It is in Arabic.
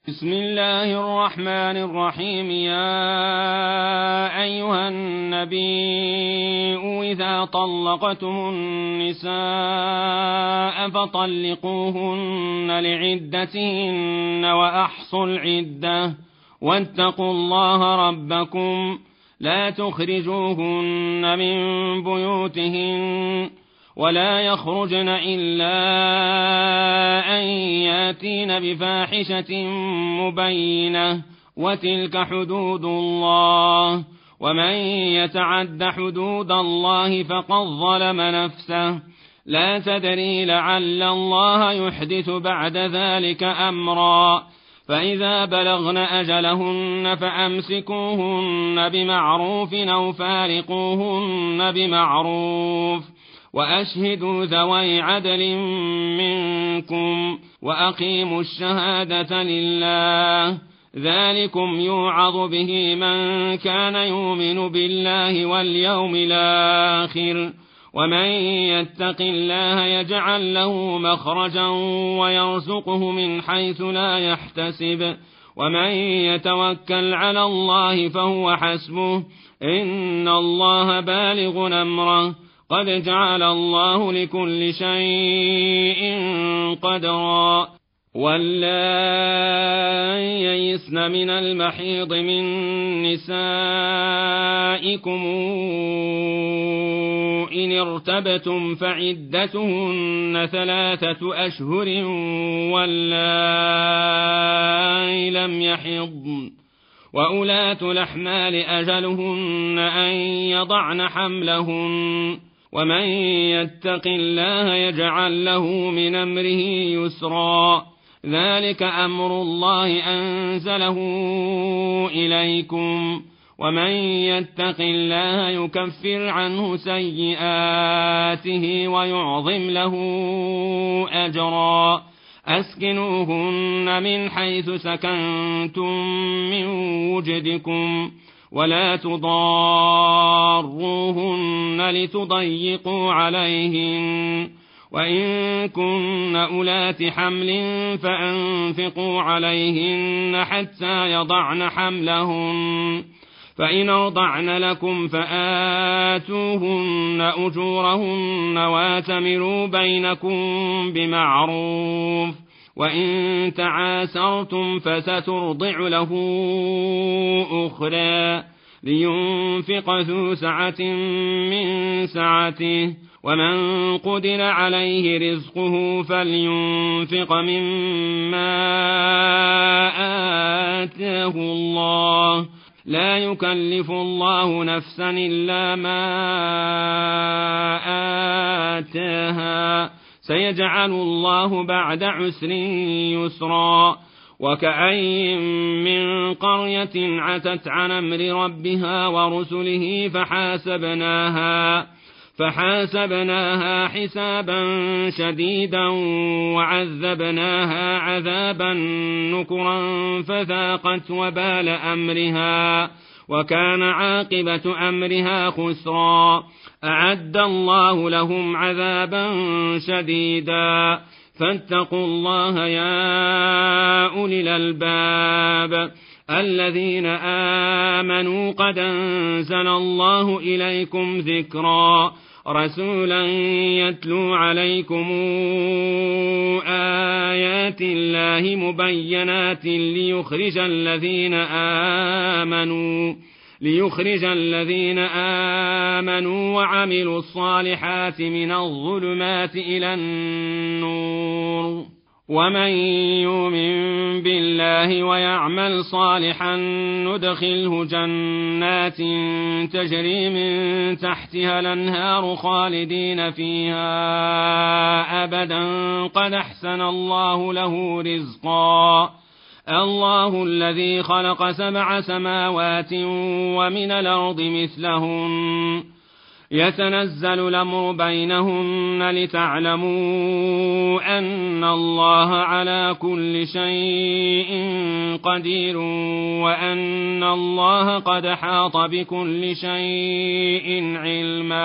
بسم الله الرحمن الرحيم. يا أيها النبي إذا طلقتم النساء فطلقوهن لعدتهن وأحصوا العدة واتقوا الله ربكم لا تخرجوهن من بيوتهن ولا يخرجن إلا أن ياتين بفاحشة مبينة وتلك حدود الله ومن يتعد حدود الله فقد ظلم نفسه لا تدري لعل الله يحدث بعد ذلك أمرا. فإذا بلغن أجلهن فأمسكوهن بمعروف أو فارقوهن بمعروف وأشهدوا ذوي عدل منكم وأقيموا الشهادة لله ذلكم يوعظ به من كان يؤمن بالله واليوم الآخر ومن يتق الله يجعل له مخرجا ويرزقه من حيث لا يحتسب ومن يتوكل على الله فهو حسبه إن الله بالغ أمره قد جعل الله لكل شيء قدرا. واللائي يئسن من المحيض من نسائكم إن ارتبتم فعدتهن 3 أشهر واللائي لم يحضن وأولاة الأحمال أجلهن أن يضعن حملهن ومن يتق الله يجعل له من أمره يسرا ذلك أمر الله أنزله إليكم ومن يتق الله يكفر عنه سيئاته ويعظم له أجرا. أسكنوهن من حيث سكنتم من وجدكم ولا تضاروهن لتضيقوا عليهن وإن كن أولات حمل فأنفقوا عليهن حتى يضعن حملهن فإن أرضعن لكم فآتوهن أجورهن واتمروا بينكم بمعروف وإن تعاسرتم فسترضع له أخرى لينفق ذو سعة من سعته ومن قدر عليه رزقه فلينفق مما آتاه الله لا يكلف الله نفسا إلا ما آتاها سيجعل الله بعد عسر يسرا. وكأين من قرية عتت عن أمر ربها ورسله فحاسبناها حسابا شديدا وعذبناها عذابا نكرا فذاقت وبال أمرها وكان عاقبة أمرها خسرا. أعد الله لهم عذابا شديدا فاتقوا الله يا أولي الألباب الذين آمنوا قد أنزل الله إليكم ذكرا رسولا يتلو عليكم آيات الله مبينات ليخرج الذين آمنوا وعملوا الصالحات من الظلمات إلى النور ومن يؤمن بالله ويعمل صالحا ندخله جنات تجري من تحتها الأنهار خالدين فيها أبدا قد أحسن الله له رزقا. الله الذي خلق 7 سماوات ومن الأرض مثلهن يتنزل الأمر بينهن لتعلموا أن الله على كل شيء قدير وأن الله قد حاط بكل شيء علما.